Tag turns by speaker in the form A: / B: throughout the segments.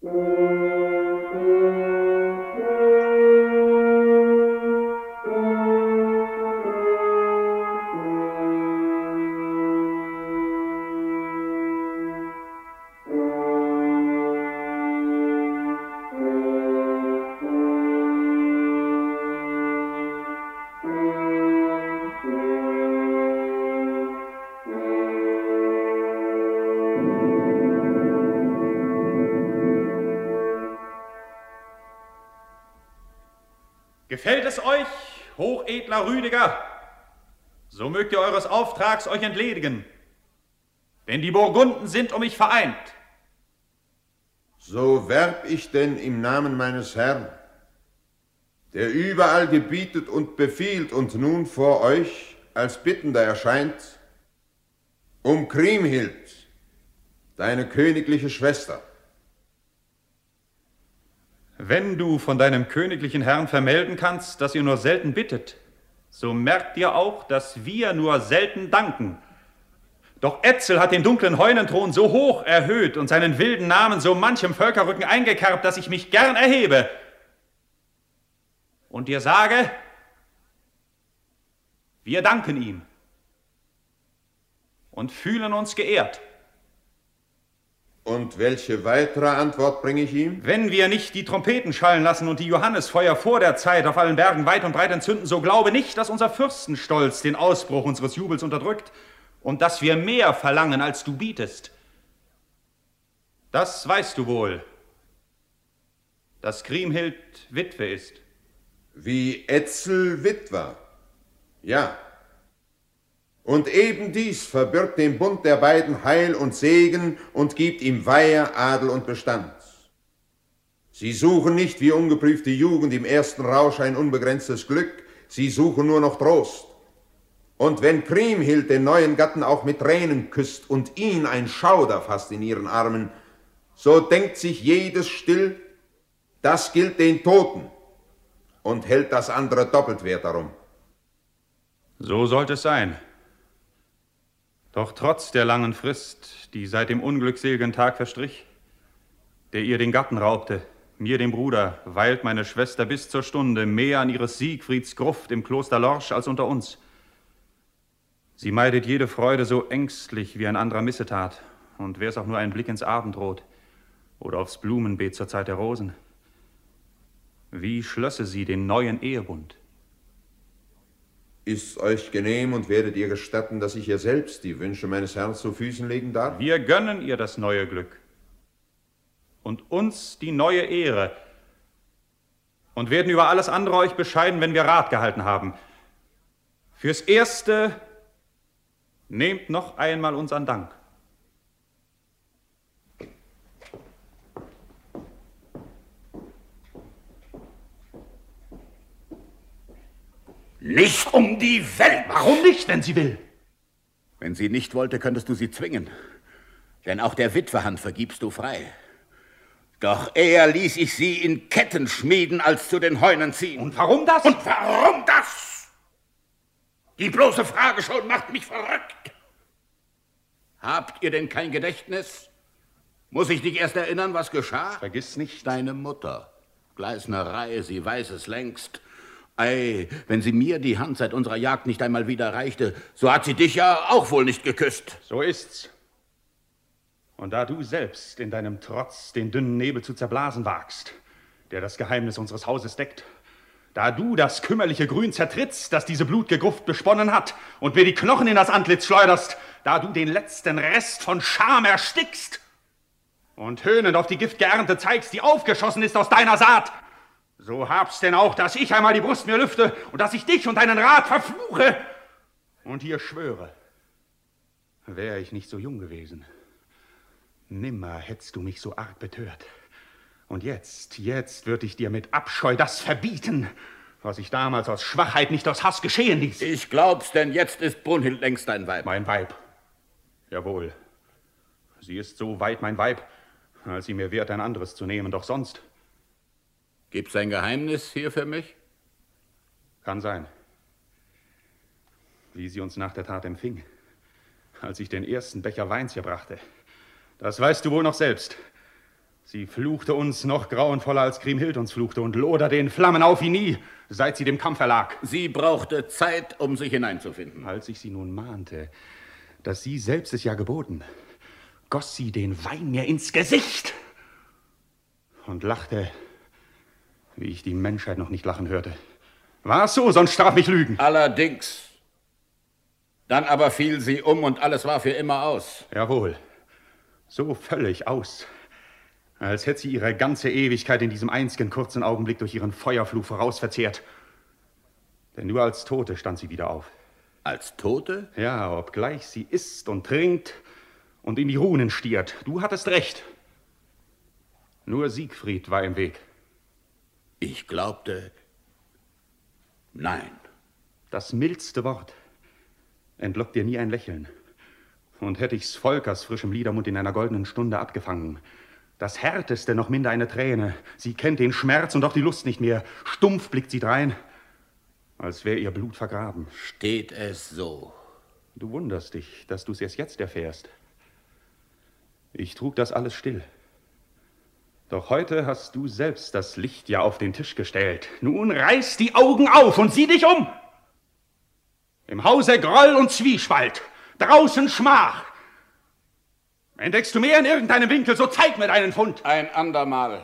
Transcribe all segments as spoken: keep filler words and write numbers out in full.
A: Gefällt es euch, hochedler Rüdiger, so mögt ihr eures Auftrags euch entledigen, denn die Burgunden sind um mich vereint.
B: So werb ich denn im Namen meines Herrn, der überall gebietet und befiehlt und nun vor euch als Bittender erscheint, um Kriemhild, deine königliche Schwester.
A: Wenn du von deinem königlichen Herrn vermelden kannst, dass ihr nur selten bittet, so merkt ihr auch, dass wir nur selten danken. Doch Etzel hat den dunklen Heunenthron so hoch erhöht und seinen wilden Namen so manchem Völkerrücken eingekerbt, dass ich mich gern erhebe. Und dir sage, wir danken ihm und fühlen uns geehrt.
B: Und welche weitere Antwort bringe ich ihm?
A: Wenn wir nicht die Trompeten schallen lassen und die Johannesfeuer vor der Zeit auf allen Bergen weit und breit entzünden, so glaube nicht, dass unser Fürstenstolz den Ausbruch unseres Jubels unterdrückt und dass wir mehr verlangen, als du bietest. Das weißt du wohl, dass Kriemhild Witwe ist.
B: Wie Etzel Witwer, ja. Und eben dies verbirgt dem Bund der beiden Heil und Segen und gibt ihm Weihe, Adel und Bestand. Sie suchen nicht wie ungeprüfte Jugend im ersten Rausch ein unbegrenztes Glück, sie suchen nur noch Trost. Und wenn Kriemhild den neuen Gatten auch mit Tränen küsst und ihn ein Schauder fasst in ihren Armen, so denkt sich jedes still, das gilt den Toten und hält das andere doppelt wert darum.
A: So sollte es sein. Doch trotz der langen Frist, die seit dem unglückseligen Tag verstrich, der ihr den Gatten raubte, mir den Bruder, weilt meine Schwester bis zur Stunde mehr an ihres Siegfrieds Gruft im Kloster Lorsch als unter uns. Sie meidet jede Freude so ängstlich wie ein anderer Missetat, und wär's auch nur ein Blick ins Abendrot oder aufs Blumenbeet zur Zeit der Rosen. Wie schlösse sie den neuen Ehebund?
B: Ist euch genehm und werdet ihr gestatten, dass ich ihr selbst die Wünsche meines Herrn zu Füßen legen darf?
A: Wir gönnen ihr das neue Glück und uns die neue Ehre und werden über alles andere euch bescheiden, wenn wir Rat gehalten haben. Fürs Erste nehmt noch einmal unseren Dank.
C: Nicht um die Welt!
A: Warum nicht, wenn sie will?
C: Wenn sie nicht wollte, könntest du sie zwingen. Denn auch der Witwe Hand vergibst du frei. Doch eher ließ ich sie in Ketten schmieden, als zu den Heunen ziehen.
A: Und warum das?
C: Und warum das? Die bloße Frage schon macht mich verrückt. Habt ihr denn kein Gedächtnis? Muss ich dich erst erinnern, was geschah?
A: Vergiss nicht.
C: Deine Mutter. Gleisnerei, sie weiß es längst. Ei, wenn sie mir die Hand seit unserer Jagd nicht einmal wieder reichte, so hat sie dich ja auch wohl nicht geküsst.
A: So ist's. Und da du selbst in deinem Trotz den dünnen Nebel zu zerblasen wagst, der das Geheimnis unseres Hauses deckt, da du das kümmerliche Grün zertrittst, das diese blutge Gruft besponnen hat, und mir die Knochen in das Antlitz schleuderst, da du den letzten Rest von Scham erstickst und höhnend auf die Giftgeernte zeigst, die aufgeschossen ist aus deiner Saat, so hab's denn auch, dass ich einmal die Brust mir lüfte und dass ich dich und deinen Rat verfluche und hier schwöre, wäre ich nicht so jung gewesen, nimmer hättest du mich so arg betört. Und jetzt, jetzt würd ich dir mit Abscheu das verbieten, was ich damals aus Schwachheit nicht aus Hass geschehen ließ.
C: Ich glaub's, denn jetzt ist Brunhild längst dein Weib.
A: Mein Weib, jawohl. Sie ist so weit mein Weib, als sie mir wehrt, ein anderes zu nehmen, doch sonst...
C: Gibt's ein Geheimnis hier für mich?
A: Kann sein. Wie sie uns nach der Tat empfing, als ich den ersten Becher Weins ihr brachte. Das weißt du wohl noch selbst. Sie fluchte uns noch grauenvoller als Kriemhild uns fluchte und loderte in Flammen auf wie nie, seit sie dem Kampf erlag.
C: Sie brauchte Zeit, um sich hineinzufinden.
A: Als ich sie nun mahnte, dass sie selbst es ja geboten, goss sie den Wein mir ins Gesicht und lachte, wie ich die Menschheit noch nicht lachen hörte. War es so, sonst darf mich lügen.
C: Allerdings. Dann aber fiel sie um und alles war für immer aus.
A: Jawohl, so völlig aus, als hätte sie ihre ganze Ewigkeit in diesem einzigen kurzen Augenblick durch ihren Feuerfluch vorausverzehrt. Denn nur als Tote stand sie wieder auf.
C: Als Tote?
A: Ja, obgleich sie isst und trinkt und in die Runen stiert. Du hattest recht. Nur Siegfried war im Weg.
C: Ich glaubte, nein.
A: Das mildste Wort entlockt dir nie ein Lächeln. Und hätte ich's Volkers frischem Liedermund in einer goldenen Stunde abgefangen. Das Härteste noch minder eine Träne. Sie kennt den Schmerz und doch die Lust nicht mehr. Stumpf blickt sie drein, als wäre ihr Blut vergraben.
C: Steht es so?
A: Du wunderst dich, dass du's erst jetzt erfährst. Ich trug das alles still. Doch heute hast du selbst das Licht ja auf den Tisch gestellt. Nun reiß die Augen auf und sieh dich um. Im Hause Groll und Zwiespalt, draußen Schmach. Entdeckst du mehr in irgendeinem Winkel, so zeig mir deinen Fund.
C: Ein andermal.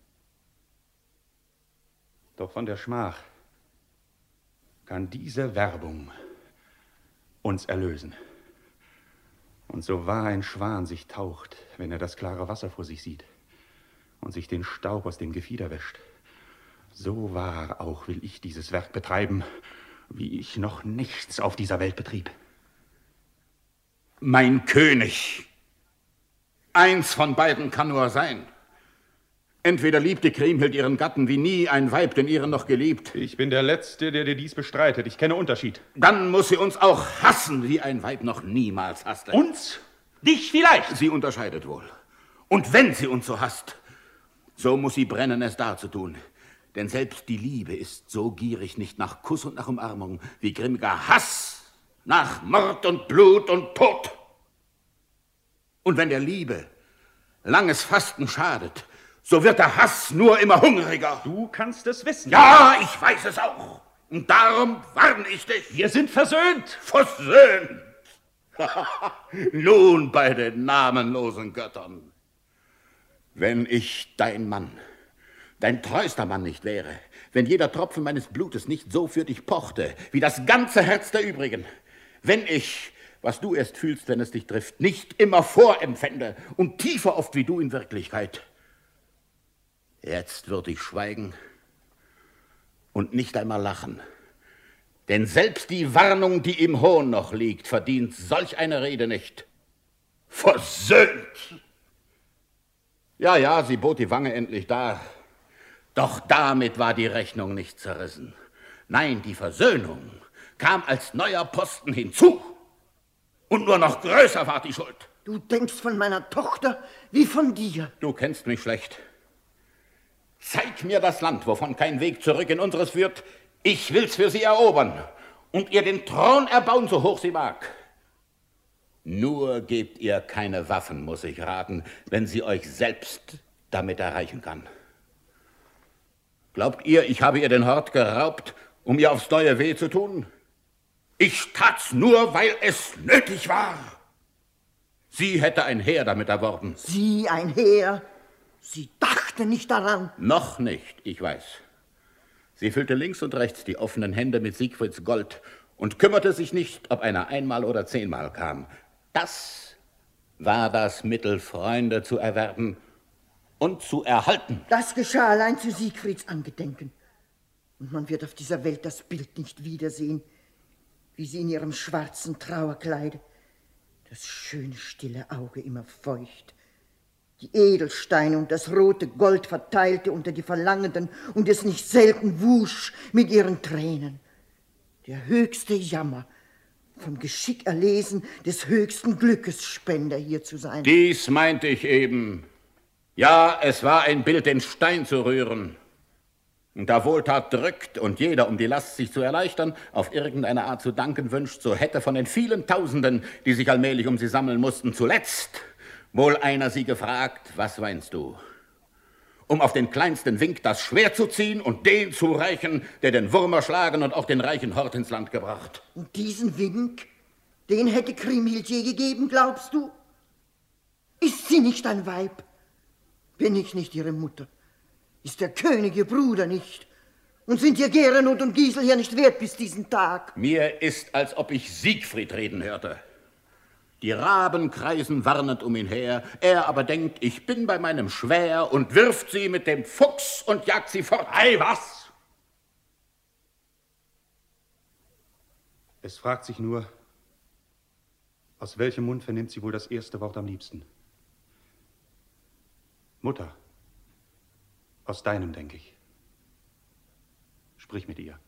A: Doch von der Schmach kann diese Werbung uns erlösen. Und so wahr ein Schwan sich taucht, wenn er das klare Wasser vor sich sieht und sich den Staub aus dem Gefieder wäscht, so wahr auch will ich dieses Werk betreiben, wie ich noch nichts auf dieser Welt betrieb.
C: Mein König, eins von beiden kann nur sein. Entweder liebte Kriemhild ihren Gatten wie nie ein Weib, den ihren noch geliebt.
A: Ich bin der Letzte, der dir dies bestreitet. Ich kenne Unterschied.
C: Dann muss sie uns auch hassen, wie ein Weib noch niemals hasste.
A: Uns? Dich vielleicht?
C: Sie unterscheidet wohl. Und wenn sie uns so hasst, so muss sie brennen, es darzutun. Denn selbst die Liebe ist so gierig nicht nach Kuss und nach Umarmung, wie grimmiger Hass nach Mord und Blut und Tod. Und wenn der Liebe langes Fasten schadet, so wird der Hass nur immer hungriger.
A: Du kannst es wissen.
C: Ja, ich weiß es auch. Und darum warne ich dich.
A: Wir sind versöhnt.
C: Versöhnt? Nun bei den namenlosen Göttern. Wenn ich dein Mann, dein treuster Mann nicht wäre, wenn jeder Tropfen meines Blutes nicht so für dich pochte, wie das ganze Herz der übrigen, wenn ich, was du erst fühlst, wenn es dich trifft, nicht immer vorempfände und tiefer oft wie du in Wirklichkeit, jetzt würde ich schweigen und nicht einmal lachen. Denn selbst die Warnung, die im Hohn noch liegt, verdient solch eine Rede nicht. Versöhnt! Ja, ja, sie bot die Wange endlich dar. Doch damit war die Rechnung nicht zerrissen. Nein, die Versöhnung kam als neuer Posten hinzu. Und nur noch größer war die Schuld.
D: Du denkst von meiner Tochter wie von dir.
C: Du kennst mich schlecht. Zeig mir das Land, wovon kein Weg zurück in unseres führt. Ich will's für sie erobern und ihr den Thron erbauen, so hoch sie mag. Nur gebt ihr keine Waffen, muss ich raten, wenn sie euch selbst damit erreichen kann. Glaubt ihr, ich habe ihr den Hort geraubt, um ihr aufs neue weh zu tun? Ich tat's nur, weil es nötig war. Sie hätte ein Heer damit erworben.
D: Sie ein Heer? Sie dachte nicht daran.
C: Noch nicht, ich weiß. Sie füllte links und rechts die offenen Hände mit Siegfrieds Gold und kümmerte sich nicht, ob einer einmal oder zehnmal kam. Das war das Mittel, Freunde zu erwerben und zu erhalten.
D: Das geschah allein zu Siegfrieds Angedenken. Und man wird auf dieser Welt das Bild nicht wiedersehen, wie sie in ihrem schwarzen Trauerkleide, das schöne, stille Auge immer feucht, die Edelsteine und das rote Gold verteilte unter die Verlangenden und es nicht selten wusch mit ihren Tränen. Der höchste Jammer, vom Geschick erlesen, des höchsten Glückes Spender hier zu sein.
C: Dies meinte ich eben. Ja, es war ein Bild, den Stein zu rühren. Und da Wohltat drückt und jeder, um die Last sich zu erleichtern, auf irgendeine Art zu danken wünscht, so hätte von den vielen Tausenden, die sich allmählich um sie sammeln mussten, zuletzt wohl einer sie gefragt, was weinst du? um auf den kleinsten Wink das Schwert zu ziehen und den zu rächen, der den Wurm erschlagen und auch den reichen Hort ins Land gebracht.
D: Und diesen Wink, den hätte Kriemhild je gegeben, glaubst du? Ist sie nicht ein Weib? Bin ich nicht ihre Mutter? Ist der König ihr Bruder nicht? Und sind ihr Gerenut und Gisel hier nicht wert bis diesen Tag?
C: Mir ist, als ob ich Siegfried reden hörte. Die Raben kreisen warnend um ihn her, er aber denkt, ich bin bei meinem Schwär und wirft sie mit dem Fuchs und jagt sie fort.
A: Ei, was? Es fragt sich nur, aus welchem Mund vernimmt sie wohl das erste Wort am liebsten? Mutter, aus deinem, denke ich. Sprich mit ihr.